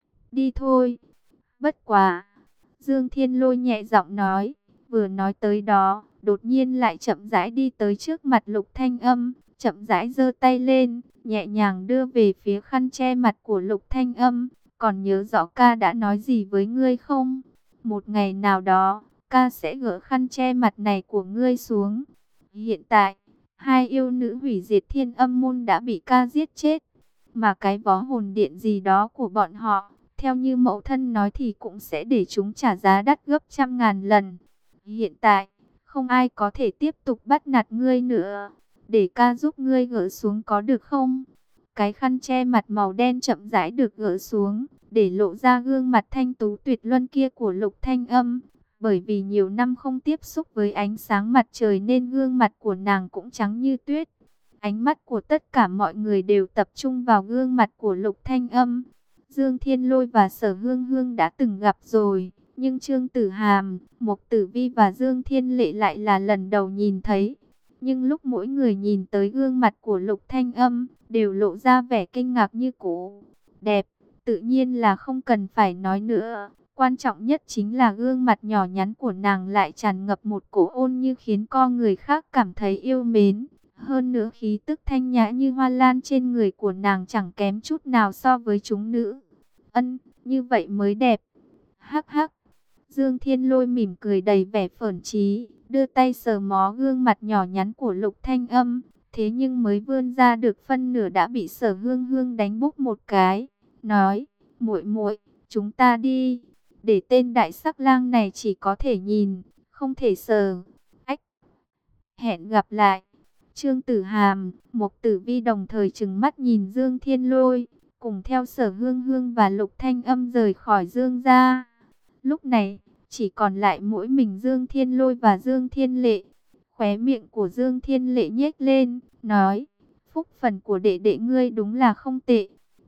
Đi thôi. Bất quá, Dương Thiên Lôi nhẹ giọng nói, vừa nói tới đó, đột nhiên lại chậm rãi đi tới trước mặt Lục Thanh Âm, chậm rãi giơ tay lên, nhẹ nhàng đưa về phía khăn che mặt của Lục Thanh Âm. Còn nhớ rõ ca đã nói gì với ngươi không? Một ngày nào đó, ca sẽ gỡ khăn che mặt này của ngươi xuống. Hiện tại, hai yêu nữ hủy diệt Thiên Âm môn đã bị ca giết chết, mà cái võ hồn điện gì đó của bọn họ, theo như mẫu thân nói thì cũng sẽ để chúng trả giá đắt gấp trăm ngàn lần. Hiện tại, không ai có thể tiếp tục bắt nạt ngươi nữa. Để ca giúp ngươi gỡ xuống có được không? Cái khăn che mặt màu đen chậm rãi được gỡ xuống, để lộ ra gương mặt thanh tú tuyệt luân kia của Lục Thanh Âm. Bởi vì nhiều năm không tiếp xúc với ánh sáng mặt trời nên gương mặt của nàng cũng trắng như tuyết. Ánh mắt của tất cả mọi người đều tập trung vào gương mặt của Lục Thanh Âm. Dương Thiên Lôi và Sở Hương Hương đã từng gặp rồi, nhưng Trương Tử Hàm, Mục Tử Vi và Dương Thiên Lệ lại là lần đầu nhìn thấy. Nhưng lúc mỗi người nhìn tới gương mặt của Lục Thanh Âm, đều lộ ra vẻ kinh ngạc như cũ. Đẹp, tự nhiên là không cần phải nói nữa. Quan trọng nhất chính là gương mặt nhỏ nhắn của nàng lại tràn ngập một cổ ôn như khiến con người khác cảm thấy yêu mến. Hơn nữa khí tức thanh nhã như hoa lan trên người của nàng chẳng kém chút nào so với chúng nữ. Ân, như vậy mới đẹp. Hắc hắc. Dương Thiên Lôi mỉm cười đầy vẻ phởn trí, đưa tay sờ mó gương mặt nhỏ nhắn của Lục Thanh Âm. Thế nhưng mới vươn ra được phân nửa đã bị Sở Hương Hương đánh búp một cái. Nói, muội muội, chúng ta đi. Để tên đại sắc lang này chỉ có thể nhìn, không thể sờ. Ách. Hẹn gặp lại. Trương Tử Hàm, Mục Tử Vi đồng thời trừng mắt nhìn Dương Thiên Lôi, cùng theo Sở Hương Hương và Lục Thanh Âm rời khỏi Dương gia. Lúc này, chỉ còn lại mỗi mình Dương Thiên Lôi và Dương Thiên Lệ. Khóe miệng của Dương Thiên Lệ nhếch lên, nói, phúc phần của đệ đệ ngươi đúng là không tệ.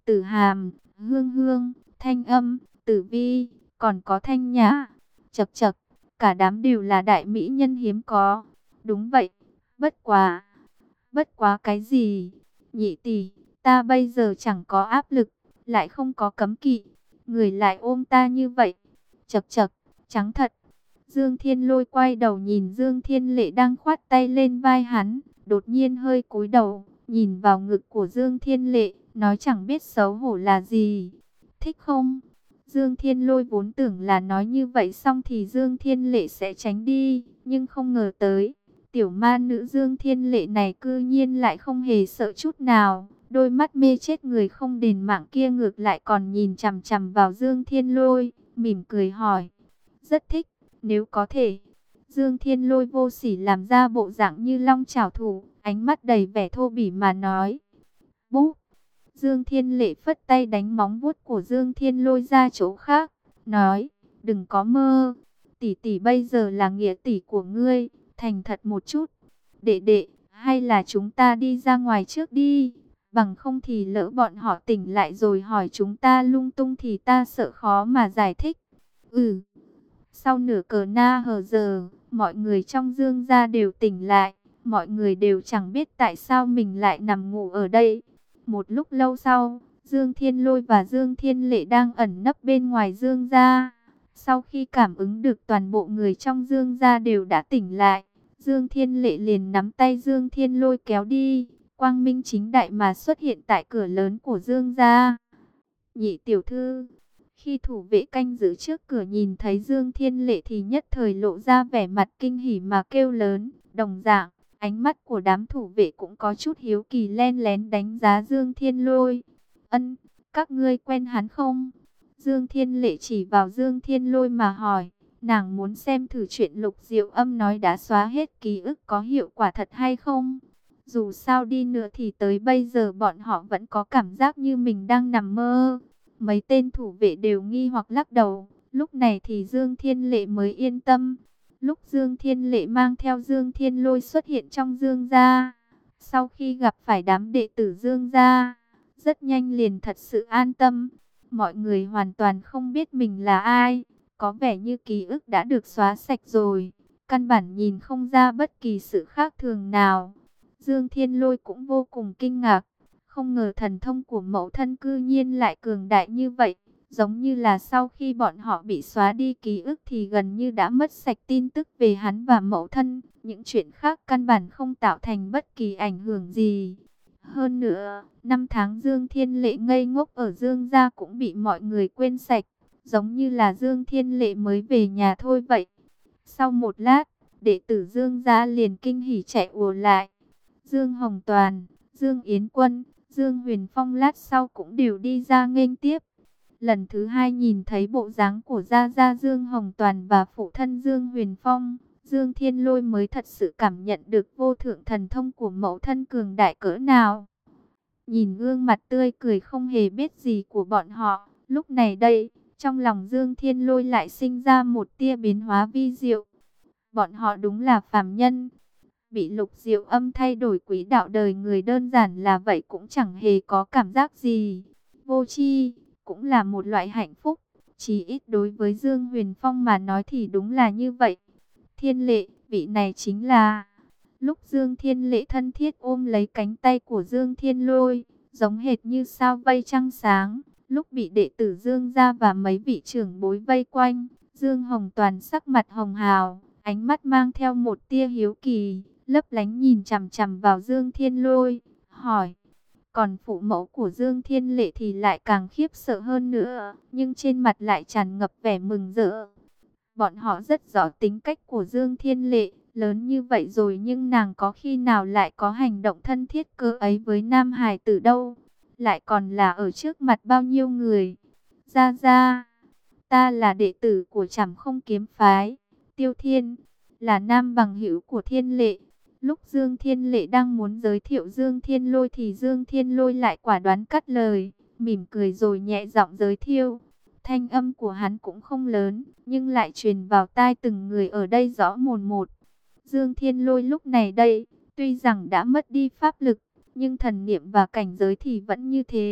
Tử Hàm, Hương Hương, Thanh Âm, Tử Vi, còn có Thanh Nhã. Chậc chậc, cả đám đều là đại mỹ nhân hiếm có. Đúng vậy, bất quá. Bất quá cái gì? Nhị tỷ, ta bây giờ chẳng có áp lực, lại không có cấm kỵ. Người lại ôm ta như vậy. Chậc chậc, trắng thật. Dương Thiên Lôi quay đầu nhìn Dương Thiên Lệ đang khoát tay lên vai hắn. Đột nhiên hơi cúi đầu, nhìn vào ngực của Dương Thiên Lệ, nói chẳng biết xấu hổ là gì. Thích không? Dương Thiên Lôi vốn tưởng là nói như vậy xong thì Dương Thiên Lệ sẽ tránh đi, nhưng không ngờ tới. Tiểu ma nữ Dương Thiên Lệ này cư nhiên lại không hề sợ chút nào. Đôi mắt mê chết người không đền mạng kia ngược lại còn nhìn chằm chằm vào Dương Thiên Lôi, mỉm cười hỏi. Rất thích, nếu có thể. Dương Thiên Lôi vô sỉ làm ra bộ dạng như long chảo thủ, ánh mắt đầy vẻ thô bỉ mà nói. Búp! Dương Thiên Lệ phất tay đánh móng vuốt của Dương Thiên Lôi ra chỗ khác, nói. Đừng có mơ, tỷ tỷ bây giờ là nghĩa tỷ của ngươi, thành thật một chút. Đệ đệ, hay là chúng ta đi ra ngoài trước đi, bằng không thì lỡ bọn họ tỉnh lại rồi hỏi chúng ta lung tung thì ta sợ khó mà giải thích. Ừ. Sau nửa cờ na hờ giờ, mọi người trong Dương gia đều tỉnh lại, mọi người đều chẳng biết tại sao mình lại nằm ngủ ở đây. Một lúc lâu sau, Dương Thiên Lôi và Dương Thiên Lệ đang ẩn nấp bên ngoài Dương gia. Sau khi cảm ứng được toàn bộ người trong Dương gia đều đã tỉnh lại, Dương Thiên Lệ liền nắm tay Dương Thiên Lôi kéo đi, quang minh chính đại mà xuất hiện tại cửa lớn của Dương gia. Nhị tiểu thư, khi thủ vệ canh giữ trước cửa nhìn thấy Dương Thiên Lệ thì nhất thời lộ ra vẻ mặt kinh hỉ mà kêu lớn. Đồng dạng, ánh mắt của đám thủ vệ cũng có chút hiếu kỳ len lén đánh giá Dương Thiên Lôi. Ân, các ngươi quen hắn không? Dương Thiên Lệ chỉ vào Dương Thiên Lôi mà hỏi. Nàng muốn xem thử chuyện Lục Diệu Âm nói đã xóa hết ký ức có hiệu quả thật hay không. Dù sao đi nữa thì tới bây giờ bọn họ vẫn có cảm giác như mình đang nằm mơ. Mấy tên thủ vệ đều nghi hoặc lắc đầu. Lúc này thì Dương Thiên Lệ mới yên tâm. Lúc Dương Thiên Lệ mang theo Dương Thiên Lôi xuất hiện trong Dương gia, sau khi gặp phải đám đệ tử Dương gia, rất nhanh liền thật sự an tâm. Mọi người hoàn toàn không biết mình là ai, có vẻ như ký ức đã được xóa sạch rồi, căn bản nhìn không ra bất kỳ sự khác thường nào. Dương Thiên Lôi cũng vô cùng kinh ngạc, không ngờ thần thông của mẫu thân cư nhiên lại cường đại như vậy. Giống như là sau khi bọn họ bị xóa đi ký ức thì gần như đã mất sạch tin tức về hắn và mẫu thân. Những chuyện khác căn bản không tạo thành bất kỳ ảnh hưởng gì. Hơn nữa, năm tháng Dương Thiên Lệ ngây ngốc ở Dương gia cũng bị mọi người quên sạch. Giống như là Dương Thiên Lệ mới về nhà thôi vậy. Sau một lát, đệ tử Dương gia liền kinh hỉ chạy ùa lại. Dương Hồng Toàn, Dương Yến Quân, Dương Huyền Phong lát sau cũng đều đi ra nghênh tiếp. Lần thứ hai nhìn thấy bộ dáng của Gia Gia Dương Hồng Toàn và phụ thân Dương Huyền Phong, Dương Thiên Lôi mới thật sự cảm nhận được vô thượng thần thông của mẫu thân cường đại cỡ nào. Nhìn gương mặt tươi cười không hề biết gì của bọn họ, lúc này đây, trong lòng Dương Thiên Lôi lại sinh ra một tia biến hóa vi diệu. Bọn họ đúng là phàm nhân, bị Lục Diệu Âm thay đổi quỹ đạo đời người đơn giản là vậy cũng chẳng hề có cảm giác gì. Vô tri cũng là một loại hạnh phúc, chỉ ít đối với Dương Huyền Phong mà nói thì đúng là như vậy. Thiên Lệ, vị này chính là... Lúc Dương Thiên Lệ thân thiết ôm lấy cánh tay của Dương Thiên Lôi, giống hệt như sao vây trăng sáng. Lúc bị đệ tử Dương gia và mấy vị trưởng bối vây quanh, Dương Hồng Toàn sắc mặt hồng hào, ánh mắt mang theo một tia hiếu kỳ, lấp lánh nhìn chằm chằm vào Dương Thiên Lôi, hỏi. Còn phụ mẫu của Dương Thiên Lệ thì lại càng khiếp sợ hơn nữa, nhưng trên mặt lại tràn ngập vẻ mừng rỡ. Bọn họ rất rõ tính cách của Dương Thiên Lệ, lớn như vậy rồi nhưng nàng có khi nào lại có hành động thân thiết cơ ấy với Nam Hải tử đâu, lại còn là ở trước mặt bao nhiêu người. Gia Gia, ta là đệ tử của Trảm Không Kiếm Phái, Tiêu Thiên, là nam bằng hữu của Thiên Lệ. Lúc Dương Thiên Lệ đang muốn giới thiệu Dương Thiên Lôi thì Dương Thiên Lôi lại quả đoán cắt lời, mỉm cười rồi nhẹ giọng giới thiệu. Thanh âm của hắn cũng không lớn, nhưng lại truyền vào tai từng người ở đây rõ mồn một. Dương Thiên Lôi lúc này đây, tuy rằng đã mất đi pháp lực, nhưng thần niệm và cảnh giới thì vẫn như thế,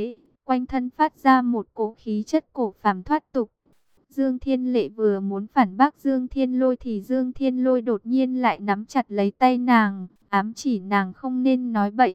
quanh thân phát ra một cỗ khí chất cổ phàm thoát tục. Dương Thiên Lệ vừa muốn phản bác Dương Thiên Lôi thì Dương Thiên Lôi đột nhiên lại nắm chặt lấy tay nàng, ám chỉ nàng không nên nói bậy.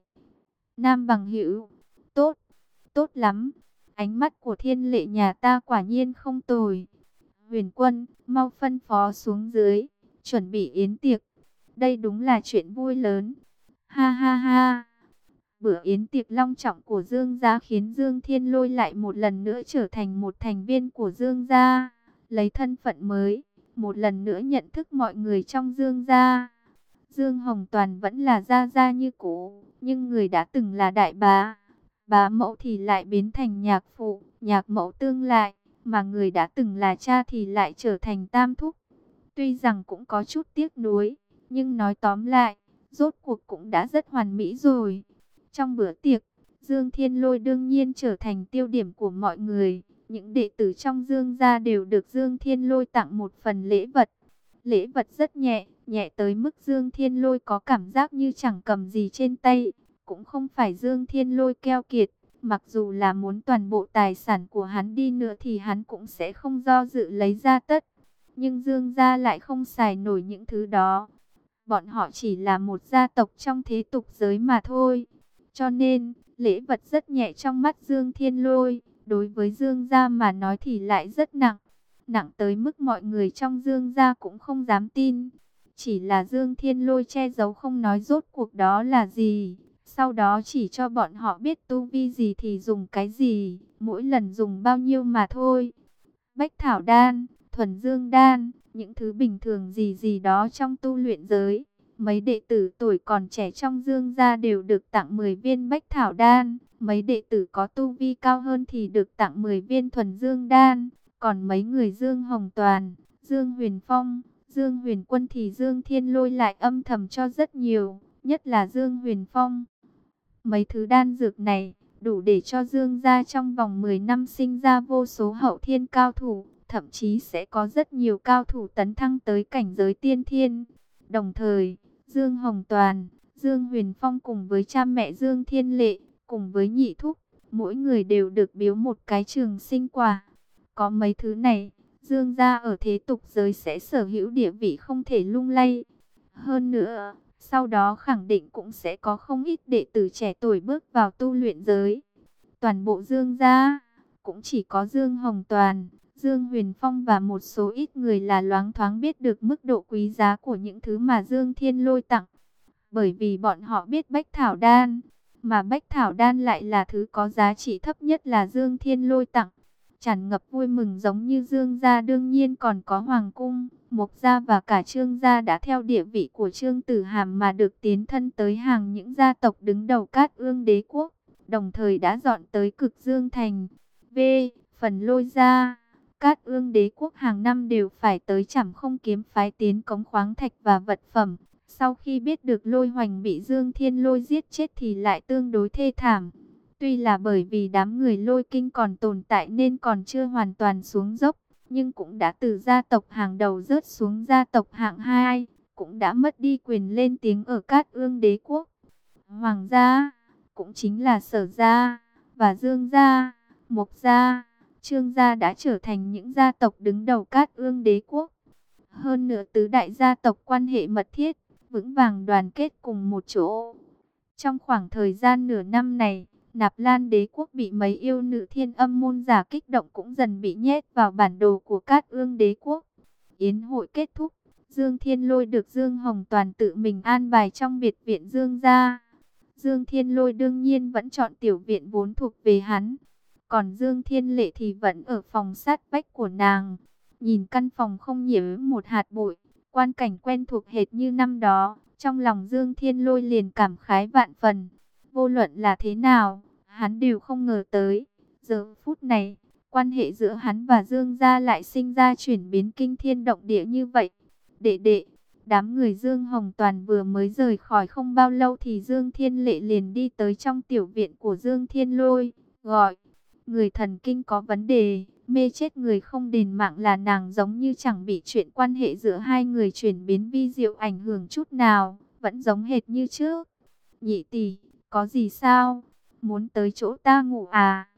Nam bằng hữu, tốt, tốt lắm. Ánh mắt của Thiên Lệ nhà ta quả nhiên không tồi. Huyền Quân, mau phân phó xuống dưới, chuẩn bị yến tiệc. Đây đúng là chuyện vui lớn. Ha ha ha. Bữa yến tiệc long trọng của Dương gia khiến Dương Thiên Lôi lại một lần nữa trở thành một thành viên của Dương gia, lấy thân phận mới, một lần nữa nhận thức mọi người trong Dương gia. Dương Hồng Toàn vẫn là gia gia như cũ, nhưng người đã từng là đại bá, bá mẫu thì lại biến thành nhạc phụ, nhạc mẫu tương lại, mà người đã từng là cha thì lại trở thành tam thúc. Tuy rằng cũng có chút tiếc nuối, nhưng nói tóm lại, rốt cuộc cũng đã rất hoàn mỹ rồi. Trong bữa tiệc, Dương Thiên Lôi đương nhiên trở thành tiêu điểm của mọi người. Những đệ tử trong Dương gia đều được Dương Thiên Lôi tặng một phần lễ vật. Lễ vật rất nhẹ, nhẹ tới mức Dương Thiên Lôi có cảm giác như chẳng cầm gì trên tay. Cũng không phải Dương Thiên Lôi keo kiệt, mặc dù là muốn toàn bộ tài sản của hắn đi nữa thì hắn cũng sẽ không do dự lấy ra tất. Nhưng Dương gia lại không xài nổi những thứ đó. Bọn họ chỉ là một gia tộc trong thế tục giới mà thôi. Cho nên, lễ vật rất nhẹ trong mắt Dương Thiên Lôi, đối với Dương gia mà nói thì lại rất nặng. Nặng tới mức mọi người trong Dương gia cũng không dám tin. Chỉ là Dương Thiên Lôi che giấu không nói rốt cuộc đó là gì. Sau đó chỉ cho bọn họ biết tu vi gì thì dùng cái gì, mỗi lần dùng bao nhiêu mà thôi. Bách Thảo Đan, Thuần Dương Đan, những thứ bình thường gì gì đó trong tu luyện giới. Mấy đệ tử tuổi còn trẻ trong Dương gia đều được tặng mười viên Bách Thảo Đan. Mấy đệ tử có tu vi cao hơn thì được tặng mười viên Thuần Dương Đan. Còn mấy người Dương Hồng Toàn, Dương Huyền Phong, Dương Huyền Quân thì Dương Thiên Lôi lại âm thầm cho rất nhiều, nhất là Dương Huyền Phong. Mấy thứ đan dược này đủ để cho Dương gia trong vòng mười năm sinh ra vô số hậu thiên cao thủ, thậm chí sẽ có rất nhiều cao thủ tấn thăng tới cảnh giới tiên thiên. Đồng thời, Dương Hồng Toàn, Dương Huyền Phong cùng với cha mẹ Dương Thiên Lệ, cùng với nhị thúc, mỗi người đều được biếu một cái trường sinh quả. Có mấy thứ này, Dương gia ở thế tục giới sẽ sở hữu địa vị không thể lung lay. Hơn nữa, sau đó khẳng định cũng sẽ có không ít đệ tử trẻ tuổi bước vào tu luyện giới. Toàn bộ Dương gia, cũng chỉ có Dương Hồng Toàn, Dương Huyền Phong và một số ít người là loáng thoáng biết được mức độ quý giá của những thứ mà Dương Thiên Lôi tặng. Bởi vì bọn họ biết Bách Thảo Đan, mà Bách Thảo Đan lại là thứ có giá trị thấp nhất là Dương Thiên Lôi tặng. Tràn ngập vui mừng giống như Dương gia, đương nhiên còn có Hoàng cung, Mộc gia và cả Trương gia đã theo địa vị của Trương Tử Hàm mà được tiến thân tới hàng những gia tộc đứng đầu Cát Ương Đế quốc, đồng thời đã dọn tới Cực Dương thành. V. Phần Lôi gia, Cát Ương Đế quốc hàng năm đều phải tới Trảm Không kiếm phái tiến cống khoáng thạch và vật phẩm. Sau khi biết được Lôi Hoành bị Dương Thiên Lôi giết chết thì lại tương đối thê thảm. Tuy là bởi vì đám người Lôi Kinh còn tồn tại nên còn chưa hoàn toàn xuống dốc, nhưng cũng đã từ gia tộc hàng đầu rớt xuống gia tộc hạng hai, cũng đã mất đi quyền lên tiếng ở Cát Ương Đế quốc. Hoàng gia, cũng chính là Sở gia, và Dương gia, Mộc gia, Trương gia đã trở thành những gia tộc đứng đầu Cát Ương Đế quốc. Hơn nữa tứ đại gia tộc quan hệ mật thiết, vững vàng đoàn kết cùng một chỗ. Trong khoảng thời gian nửa năm này, Nạp Lan Đế quốc bị mấy yêu nữ Thiên Âm môn giả kích động cũng dần bị nhét vào bản đồ của Cát Ương Đế quốc. Yến hội kết thúc, Dương Thiên Lôi được Dương Hồng Toàn tự mình an bài trong biệt viện Dương gia. Dương Thiên Lôi đương nhiên vẫn chọn tiểu viện vốn thuộc về hắn. Còn Dương Thiên Lệ thì vẫn ở phòng sát vách của nàng. Nhìn căn phòng không nhiễm một hạt bụi, quan cảnh quen thuộc hệt như năm đó, trong lòng Dương Thiên Lôi liền cảm khái vạn phần. Vô luận là thế nào, hắn đều không ngờ tới. Giờ phút này, quan hệ giữa hắn và Dương gia lại sinh ra chuyển biến kinh thiên động địa như vậy. Đệ đệ, đám người Dương Hồng Toàn vừa mới rời khỏi không bao lâu thì Dương Thiên Lệ liền đi tới trong tiểu viện của Dương Thiên Lôi, gọi. Người thần kinh có vấn đề, mê chết người không đền mạng là nàng, giống như chẳng bị chuyện quan hệ giữa hai người chuyển biến vi diệu ảnh hưởng chút nào, vẫn giống hệt như trước. Nhị tỷ, có gì sao? Muốn tới chỗ ta ngủ à?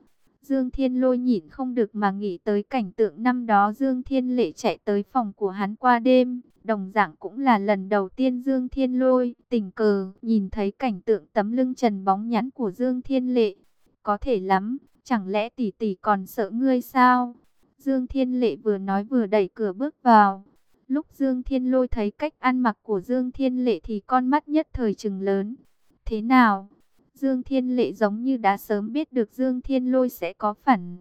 Dương Thiên Lôi nhịn không được mà nghĩ tới cảnh tượng năm đó Dương Thiên Lệ chạy tới phòng của hắn qua đêm. Đồng dạng cũng là lần đầu tiên Dương Thiên Lôi tình cờ nhìn thấy cảnh tượng tấm lưng trần bóng nhẵn của Dương Thiên Lệ. Có thể lắm, chẳng lẽ tỷ tỷ còn sợ ngươi sao? Dương Thiên Lệ vừa nói vừa đẩy cửa bước vào. Lúc Dương Thiên Lôi thấy cách ăn mặc của Dương Thiên Lệ thì con mắt nhất thời trừng lớn. Thế nào? Dương Thiên Lệ giống như đã sớm biết được Dương Thiên Lôi sẽ có phản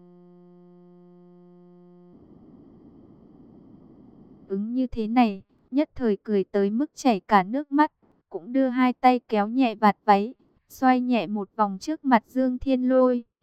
ứng như thế này, nhất thời cười tới mức chảy cả nước mắt, cũng đưa hai tay kéo nhẹ vạt váy, xoay nhẹ một vòng trước mặt Dương Thiên Lôi.